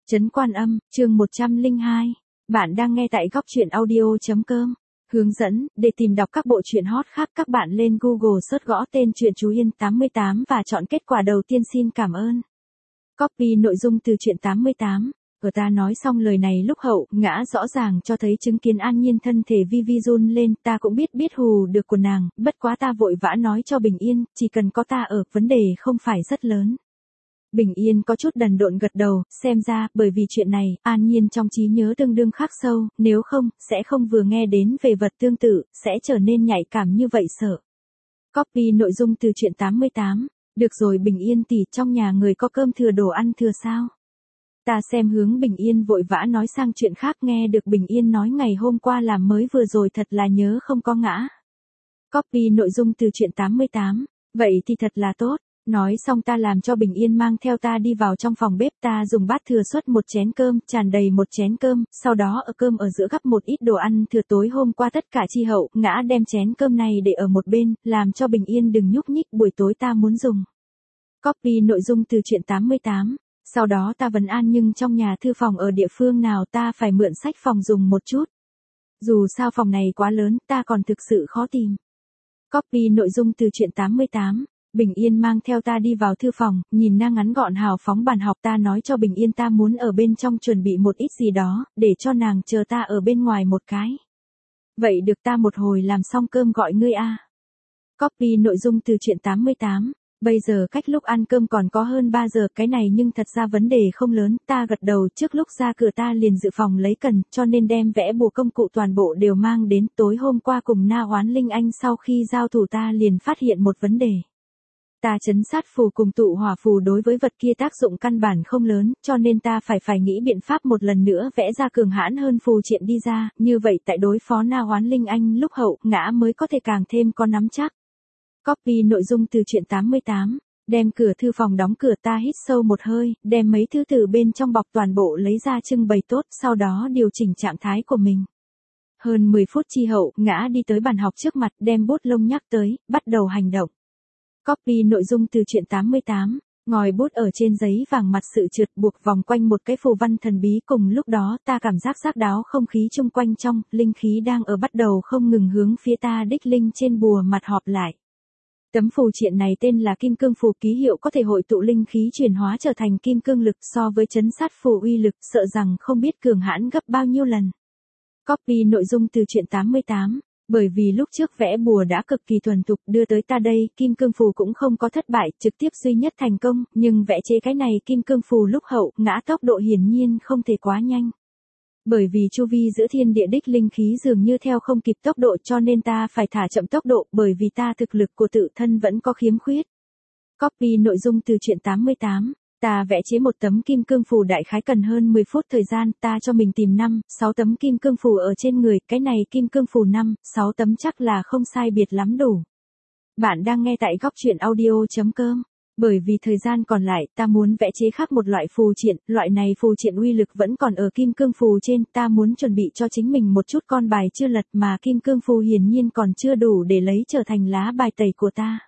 Trấn Quan Âm, chương 102. Bạn đang nghe tại góc truyện audio.com. Hướng dẫn, để tìm đọc các bộ truyện hot khác các bạn lên Google search gõ tên truyện Chú Yên 88 và chọn kết quả đầu tiên. Xin cảm ơn. Copy nội dung từ truyện 88. Ở ta nói xong lời này lúc Hậu Ngã rõ ràng cho thấy chứng kiến An Nhiên thân thể vi run lên, ta cũng biết hù được của nàng, bất quá ta vội vã nói cho Bình Yên, chỉ cần có ta ở, vấn đề không phải rất lớn. Bình Yên có chút đần độn gật đầu, xem ra, bởi vì chuyện này, An Nhiên trong trí nhớ tương đương khắc sâu, nếu không, sẽ không vừa nghe đến về vật tương tự, sẽ trở nên nhạy cảm như vậy sợ. Copy nội dung từ truyện 88. Được rồi Bình Yên tỷ, trong nhà người có cơm thừa đồ ăn thừa sao? Ta xem hướng Bình Yên vội vã nói sang chuyện khác, nghe được Bình Yên nói ngày hôm qua làm mới vừa rồi thật là nhớ không có ngã. Copy nội dung từ truyện 88. Vậy thì thật là tốt. Nói xong ta làm cho Bình Yên mang theo ta đi vào trong phòng bếp, ta dùng bát thừa suất một chén cơm, tràn đầy một chén cơm, sau đó ở cơm ở giữa gắp một ít đồ ăn thừa tối hôm qua tất cả chi Hậu Ngã đem chén cơm này để ở một bên, làm cho Bình Yên đừng nhúc nhích, buổi tối ta muốn dùng. Copy nội dung từ truyện 88. Sau đó ta vấn An nhưng trong nhà thư phòng ở địa phương nào, ta phải mượn sách phòng dùng một chút. Dù sao phòng này quá lớn, ta còn thực sự khó tìm. Copy nội dung từ truyện 88. Bình Yên mang theo ta đi vào thư phòng, nhìn na ngắn gọn hào phóng bàn học, ta nói cho Bình Yên ta muốn ở bên trong chuẩn bị một ít gì đó, để cho nàng chờ ta ở bên ngoài một cái. Vậy được, ta một hồi làm xong cơm gọi ngươi a. Copy nội dung từ truyện 88. Bây giờ cách lúc ăn cơm còn có hơn 3 giờ, cái này nhưng thật ra vấn đề không lớn, ta gật đầu, trước lúc ra cửa ta liền dự phòng lấy cần, cho nên đem vẽ bùa công cụ toàn bộ đều mang đến. Tối hôm qua cùng Na Oán Linh Anh sau khi giao thủ ta liền phát hiện một vấn đề. Ta trấn sát phù cùng tụ hỏa phù đối với vật kia tác dụng căn bản không lớn, cho nên ta phải nghĩ biện pháp một lần nữa vẽ ra cường hãn hơn phù triện đi ra, như vậy tại đối phó Na Oán Linh Anh lúc Hậu Ngã mới có thể càng thêm có nắm chắc. Copy nội dung từ truyện 88. Đem cửa thư phòng đóng cửa, ta hít sâu một hơi, đem mấy thứ từ bên trong bọc toàn bộ lấy ra trưng bày tốt, sau đó điều chỉnh trạng thái của mình. Hơn 10 phút chi Hậu Ngã đi tới bàn học trước mặt, đem bút lông nhắc tới, bắt đầu hành động. Copy nội dung từ truyện 88. Ngòi bút ở trên giấy vàng, mặt sự trượt buộc vòng quanh một cái phù văn thần bí, cùng lúc đó ta cảm giác đáo không khí chung quanh trong, linh khí đang ở bắt đầu không ngừng hướng phía ta đích linh trên bùa mặt họp lại. Tấm phù triện này tên là Kim Cương Phù, ký hiệu có thể hội tụ linh khí chuyển hóa trở thành kim cương lực, so với trấn sát phù uy lực sợ rằng không biết cường hãn gấp bao nhiêu lần. Copy nội dung từ truyện 88. Bởi vì lúc trước vẽ bùa đã cực kỳ thuần thục, đưa tới ta đây, Kim Cương Phù cũng không có thất bại, trực tiếp duy nhất thành công, nhưng vẽ chế cái này Kim Cương Phù lúc Hậu Ngã tốc độ hiển nhiên không thể quá nhanh. Bởi vì chu vi giữa thiên địa đích linh khí dường như theo không kịp tốc độ, cho nên ta phải thả chậm tốc độ, bởi vì ta thực lực của tự thân vẫn có khiếm khuyết. Copy nội dung từ truyện 88. Ta vẽ chế một tấm Kim Cương Phù đại khái cần hơn 10 phút thời gian, ta cho mình tìm 5-6 tấm Kim Cương Phù ở trên người, cái này Kim Cương Phù 5-6 tấm chắc là không sai biệt lắm đủ. Bạn đang nghe tại góc truyện audio.com. Bởi vì thời gian còn lại, ta muốn vẽ chế khác một loại phù triện, loại này phù triện uy lực vẫn còn ở Kim Cương Phù trên, ta muốn chuẩn bị cho chính mình một chút con bài chưa lật mà Kim Cương Phù hiển nhiên còn chưa đủ để lấy trở thành lá bài tẩy của ta.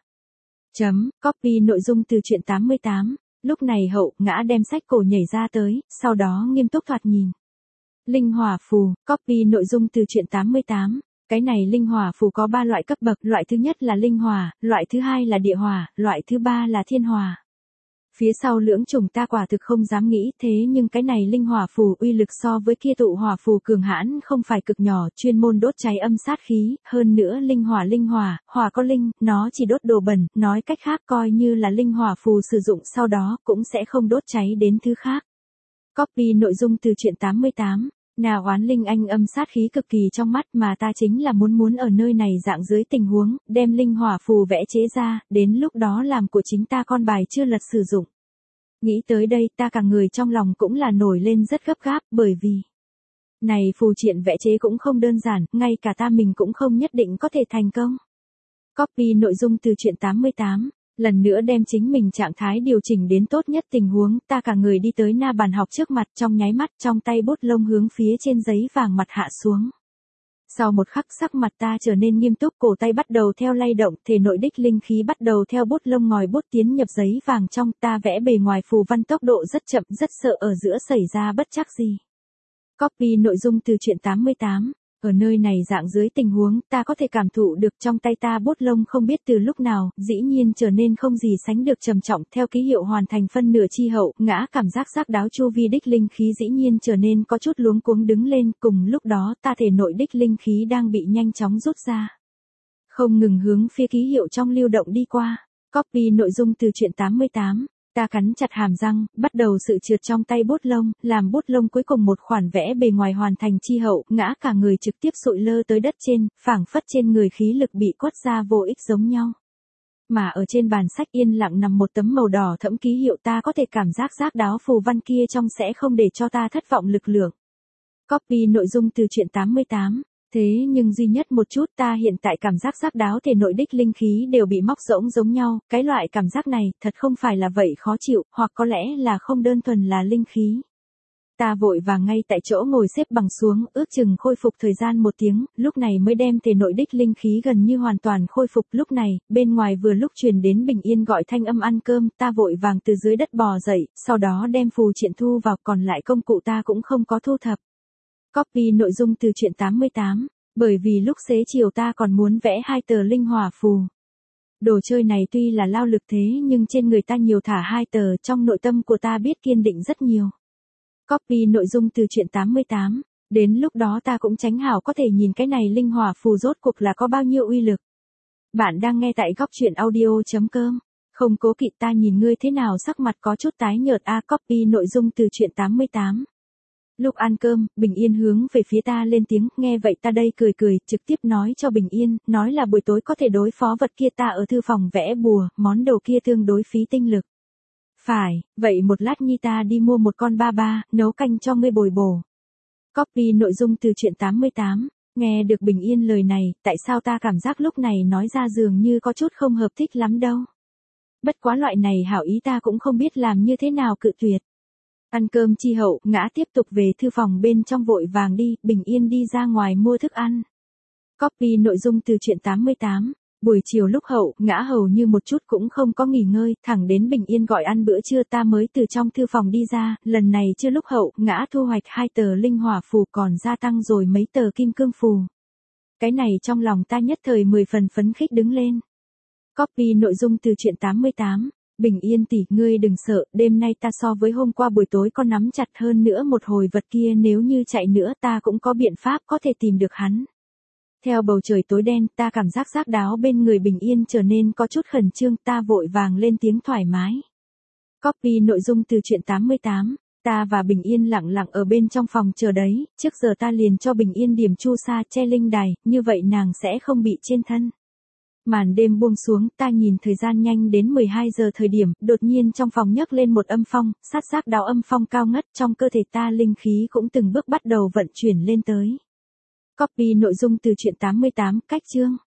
Copy nội dung từ truyện 88. Lúc này Hậu Ngã đem sách cổ nhảy ra tới, sau đó nghiêm túc thoạt nhìn. Linh hỏa phù, copy nội dung từ truyện 88. Cái này linh hỏa phù có 3 loại cấp bậc, loại thứ nhất là linh hỏa, loại thứ hai là địa hỏa, loại thứ ba là thiên hỏa. Phía sau lưỡng chủng ta quả thực không dám nghĩ, thế nhưng cái này linh hỏa phù uy lực so với kia tụ hỏa phù cường hãn không phải cực nhỏ, chuyên môn đốt cháy âm sát khí, hơn nữa linh hỏa, hỏa có linh, nó chỉ đốt đồ bẩn, nói cách khác coi như là linh hỏa phù sử dụng sau đó cũng sẽ không đốt cháy đến thứ khác. Copy nội dung từ truyện 88. Na Oán Linh Anh âm sát khí cực kỳ trong mắt, mà ta chính là muốn ở nơi này dạng dưới tình huống, đem linh hỏa phù vẽ chế ra, đến lúc đó làm của chính ta con bài chưa lật sử dụng. Nghĩ tới đây ta cả người trong lòng cũng là nổi lên rất gấp gáp, bởi vì này phù triện vẽ chế cũng không đơn giản, ngay cả ta mình cũng không nhất định có thể thành công. Copy nội dung từ truyện 88. Lần nữa đem chính mình trạng thái điều chỉnh đến tốt nhất tình huống, ta cả người đi tới na bàn học trước mặt, trong nháy mắt trong tay bút lông hướng phía trên giấy vàng mặt hạ xuống. Sau một khắc sắc mặt ta trở nên nghiêm túc, cổ tay bắt đầu theo lay động, thể nội đích linh khí bắt đầu theo bút lông ngòi bút tiến nhập giấy vàng trong, ta vẽ bề ngoài phù văn tốc độ rất chậm, rất sợ ở giữa xảy ra bất trắc gì. Copy nội dung từ truyện 88. Ở nơi này dạng dưới tình huống, ta có thể cảm thụ được trong tay ta bút lông không biết từ lúc nào, dĩ nhiên trở nên không gì sánh được trầm trọng, theo ký hiệu hoàn thành phân nửa chi hậu, ngã cảm giác giác đáo chu vi đích linh khí dĩ nhiên trở nên có chút luống cuống đứng lên, cùng lúc đó ta thể nội đích linh khí đang bị nhanh chóng rút ra. Không ngừng hướng phía ký hiệu trong lưu động đi qua. Copy nội dung từ truyện 88. Ta cắn chặt hàm răng, bắt đầu sự trượt trong tay bút lông, làm bút lông cuối cùng một khoản vẽ bề ngoài hoàn thành chi hậu, ngã cả người trực tiếp sụi lơ tới đất trên, phảng phất trên người khí lực bị quất ra vô ích giống nhau. Mà ở trên bàn sách yên lặng nằm một tấm màu đỏ thẫm ký hiệu, ta có thể cảm giác giác đáo phù văn kia trong sẽ không để cho ta thất vọng lực lượng. Copy nội dung từ truyện 88. Thế nhưng duy nhất một chút, ta hiện tại cảm giác giác đáo thể nội đích linh khí đều bị móc rỗng giống nhau, cái loại cảm giác này thật không phải là vậy khó chịu, hoặc có lẽ là không đơn thuần là linh khí. Ta vội vàng ngay tại chỗ ngồi xếp bằng xuống, ước chừng khôi phục thời gian 1 tiếng, lúc này mới đem thể nội đích linh khí gần như hoàn toàn khôi phục. Lúc này, bên ngoài vừa lúc truyền đến Bình Yên gọi thanh âm ăn cơm, ta vội vàng từ dưới đất bò dậy, sau đó đem phù triện thu vào, còn lại công cụ ta cũng không có thu thập. Copy nội dung từ truyện 88, bởi vì lúc xế chiều ta còn muốn vẽ 2 tờ linh hỏa phù. Đồ chơi này tuy là lao lực thế nhưng trên người ta nhiều thả 2 tờ, trong nội tâm của ta biết kiên định rất nhiều. Copy nội dung từ truyện 88, đến lúc đó ta cũng tránh hảo có thể nhìn cái này linh hỏa phù rốt cuộc là có bao nhiêu uy lực. Bạn đang nghe tại góc truyện audio.com. Không cố kỵ, ta nhìn ngươi thế nào, sắc mặt có chút tái nhợt a. Copy nội dung từ truyện 88. Lúc ăn cơm, Bình Yên hướng về phía ta lên tiếng, nghe vậy ta đây cười cười, trực tiếp nói cho Bình Yên, nói là buổi tối có thể đối phó vật kia, ta ở thư phòng vẽ bùa, món đồ kia tương đối phí tinh lực. Phải, vậy một lát nhi ta đi mua một con ba ba, nấu canh cho ngươi bồi bổ. Copy nội dung từ truyện 88, nghe được Bình Yên lời này, tại sao ta cảm giác lúc này nói ra dường như có chút không hợp thích lắm đâu. Bất quá loại này hảo ý ta cũng không biết làm như thế nào cự tuyệt. Ăn cơm chi hậu, ngã tiếp tục về thư phòng bên trong vội vàng đi, Bình Yên đi ra ngoài mua thức ăn. Copy nội dung từ truyện 88. Buổi chiều lúc hậu, ngã hầu như một chút cũng không có nghỉ ngơi, thẳng đến Bình Yên gọi ăn bữa trưa ta mới từ trong thư phòng đi ra, lần này chưa lúc hậu, ngã thu hoạch 2 tờ linh hỏa phù còn gia tăng rồi mấy tờ kim cương phù. Cái này trong lòng ta nhất thời 10 phần phấn khích đứng lên. Copy nội dung từ truyện 88. Bình Yên tỷ, ngươi đừng sợ, đêm nay ta so với hôm qua buổi tối có nắm chặt hơn nữa một hồi vật kia, nếu như chạy nữa ta cũng có biện pháp có thể tìm được hắn. Theo bầu trời tối đen, ta cảm giác giác đáo bên người Bình Yên trở nên có chút khẩn trương, ta vội vàng lên tiếng thoải mái. Copy nội dung từ truyện 88. Ta và Bình Yên lặng lặng ở bên trong phòng chờ đấy, trước giờ ta liền cho Bình Yên điểm chu sa che linh đài, như vậy nàng sẽ không bị trên thân. Màn đêm buông xuống, ta nhìn thời gian nhanh đến 12 giờ thời điểm, đột nhiên trong phòng nhấc lên một âm phong, sát giác đáo âm phong cao ngất, trong cơ thể ta linh khí cũng từng bước bắt đầu vận chuyển lên tới. Copy nội dung từ truyện 88, cách chương.